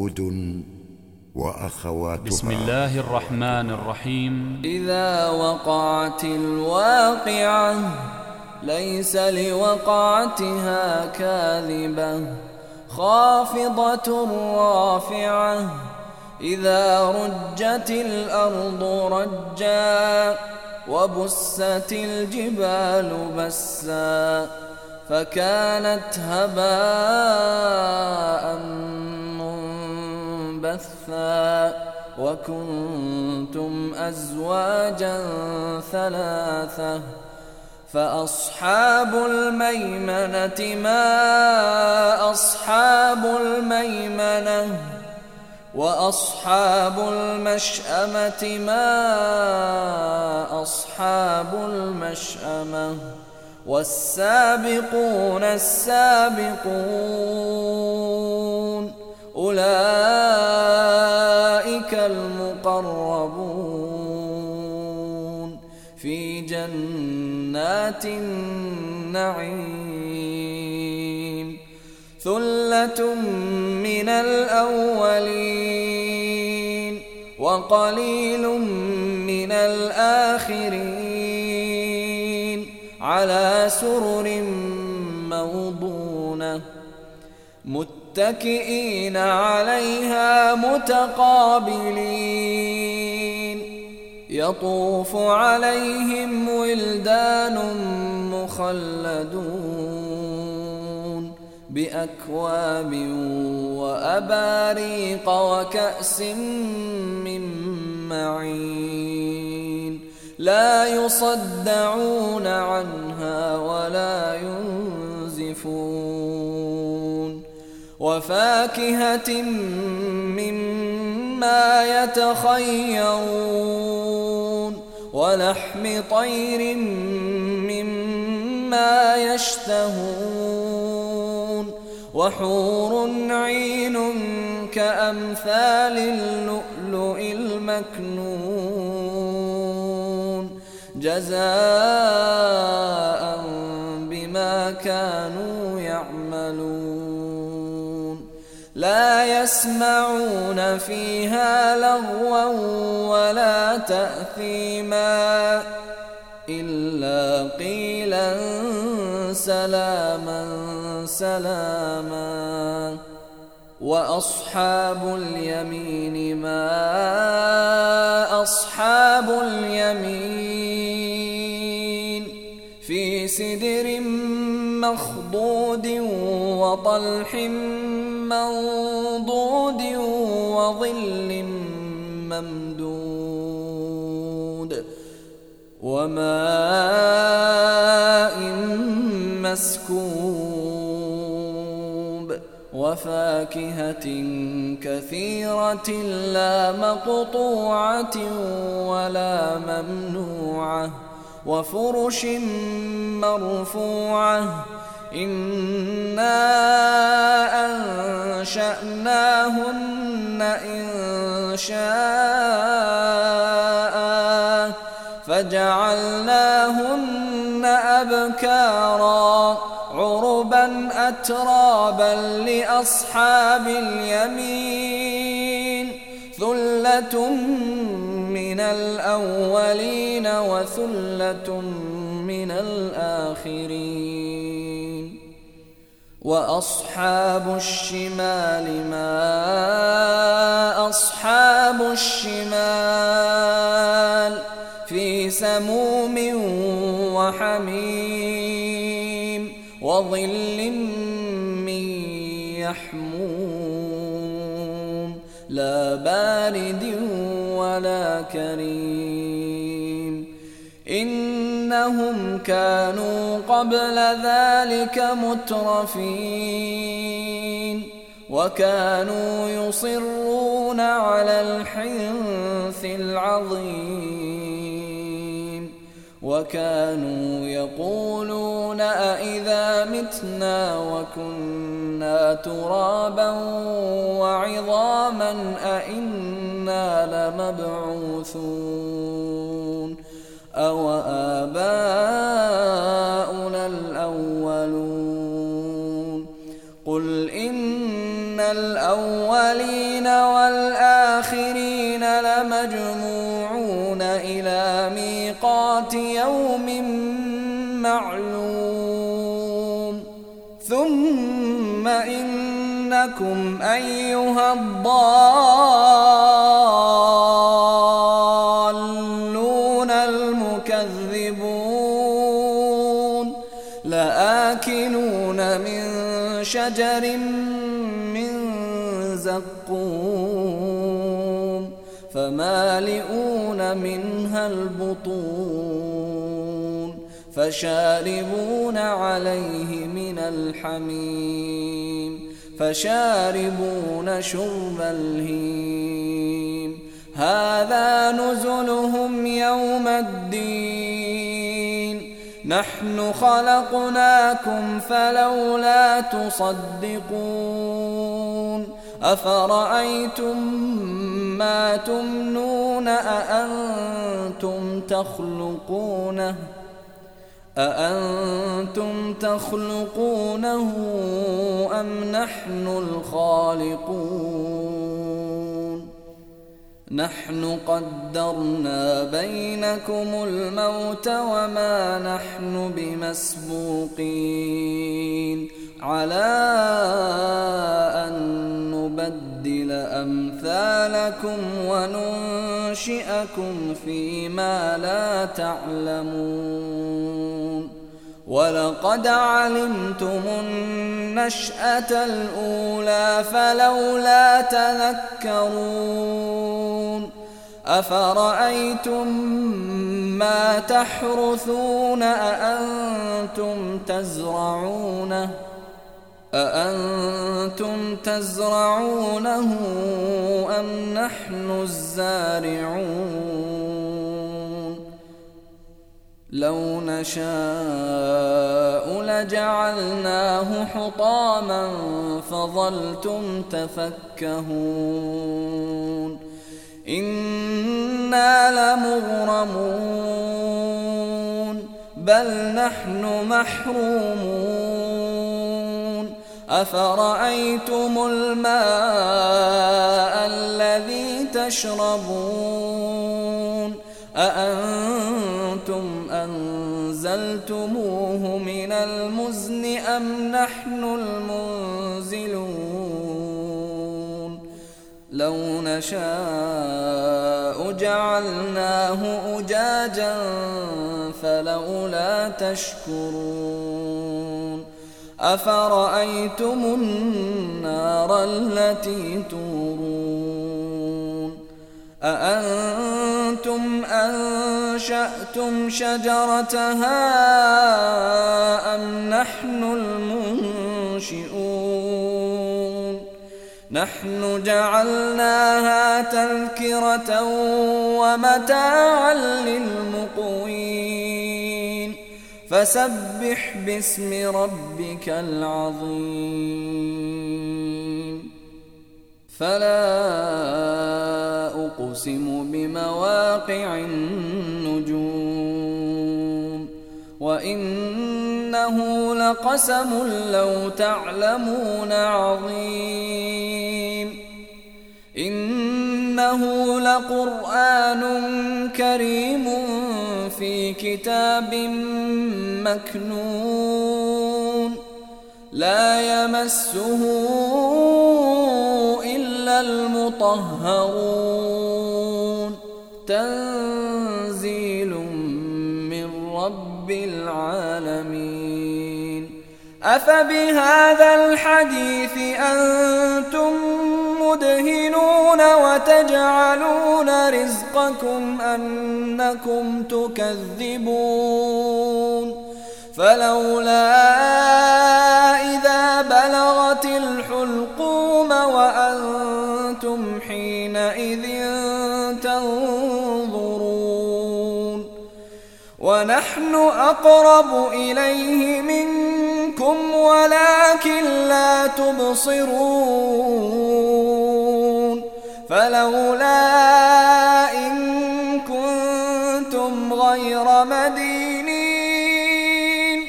هود وأخواتها. بسم الله الرحمن الرحيم. إذا وقعت الواقعة ليس لوقعتها كاذبة خافضة رافعة إذا رجت الأرض رجا وبست الجبال بسا فكانت هباء منبثا وكنتم أزواجا ثلاثة فأصحاب الميمنة ما أصحاب الميمنة وأصحاب المشأمة ما أصحاب المشأمة والسابقون السابقون أولئك المقربون في جنات النعيم ثلة من الأولين وقليل من الآخرين على سرر موضونة متكئين عليها متقابلين يطوف عليهم ولدان مخلدون بأكواب وأباريق وكأس من معين لا يصدعون عنها ولا ينزفون وفاكهة مما يتخيرون ولحم طير مما يشتهون وحور عين كأمثال اللؤلؤ المكنون جزاء بما كانوا يعملون لا يسمعون فيها لغوا ولا تأثيما إلا قيلا سلاما سلاما وأصحاب اليمين ما أصحاب اليمين في سدر مخضود وطلح منضود وظل ممدود وماء مسكوب وفاكهة كثيرة لا مقطوعة ولا ممنوعة وفرش مرفوعة إنا أنشأناهن إنشاء فجعلناهن أبكارا عربا أترابا لأصحاب اليمين ثلة من الأولين وثلة من الآخرين وأصحاب الشمال ما أصحاب الشمال في سموم وحميم وظل من يحموم لا بارد ولا كريم إنهم كانوا قبل ذلك مترفين وكانوا يصرون على الحنث العظيم وكانوا يقولون أإذا متنا وكنا ترابا وعظاما أإنا لمبعوثون أو آباؤنا الأولون قل إن الأولين الأولين والآخرين لمجموعون إلى ميقات يوم معلوم ثم إنكم أيها الضالون المكذبون لآكلون من شجر من زقوم فمالئون منها البطون فشاربون عليه من الحميم فشاربون شرب الهيم هذا نزلهم يوم الدين نحن خلقناكم فلولا تصدقون أفرأيتم ما تمنون أأنتم تخلقونه أم نحن الخالقون نحن قدرنا بينكم الموت وما نحن بمسبوقين على أن نبدل أمثالكم وننشئكم فيما لا تعلمون ولقد علمتم النشأة الأولى فلولا تذكرون أفرأيتم ما تحرثون أأنتم تزرعونه أم نحن الزارعون لو نشاء لجعلناه حطاما فظلتم تفكهون إنا لمغرمون بل نحن محرومون أفرأيتم الماء الذي تشربون أأنتم أنزلتموه من المزن أم نحن المنزلون لو نشاء جعلناه أجاجا فلولا تشكرون أفرأيتم النار التي تورون أأنتم أنشأتم شجرتها أم نحن المنشئون نحن جعلناها تذكرة ومتاعا للمقوين فسبح باسم ربك العظيم فلا أقسم بمواقع النجوم وإنه لقسم لو تعلمون عظيم إنه لقرآن كريم في كتاب مكنون لا يمسه إلا المطهرون تنزيل من رب العالمين أفبهذا الحديث أنتم مدهنون وتجعلون رزقكم أنكم تكذبون فلولا إذا بلغت الحلقوم وأنتم حينئذ تنظرون ونحن أقرب إليه منكم ولكن لا تبصرون فلولا إن كنتم غير مدينين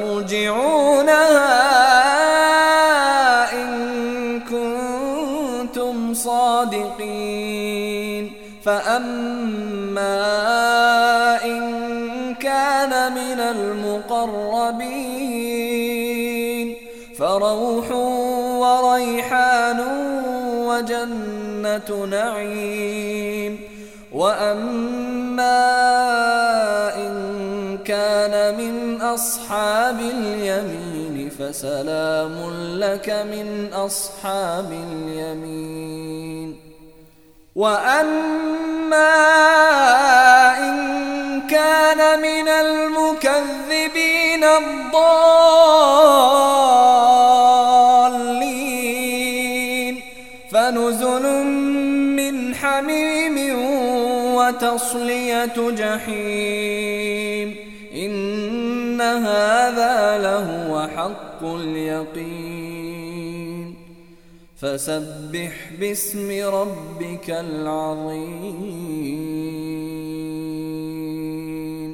ترجعونها إن كنتم كنتم صادقين فأما إن كان من المقربين فروح وريحان وجنة نعيم وأما إن كان من أصحاب اليمين فسلام لك من أصحاب اليمين وأما إن كان من المكذبين الضالين فنزل من حميم وتصلية جحيم إن هذا لهو حق اليقين فسبح باسم ربك العظيم.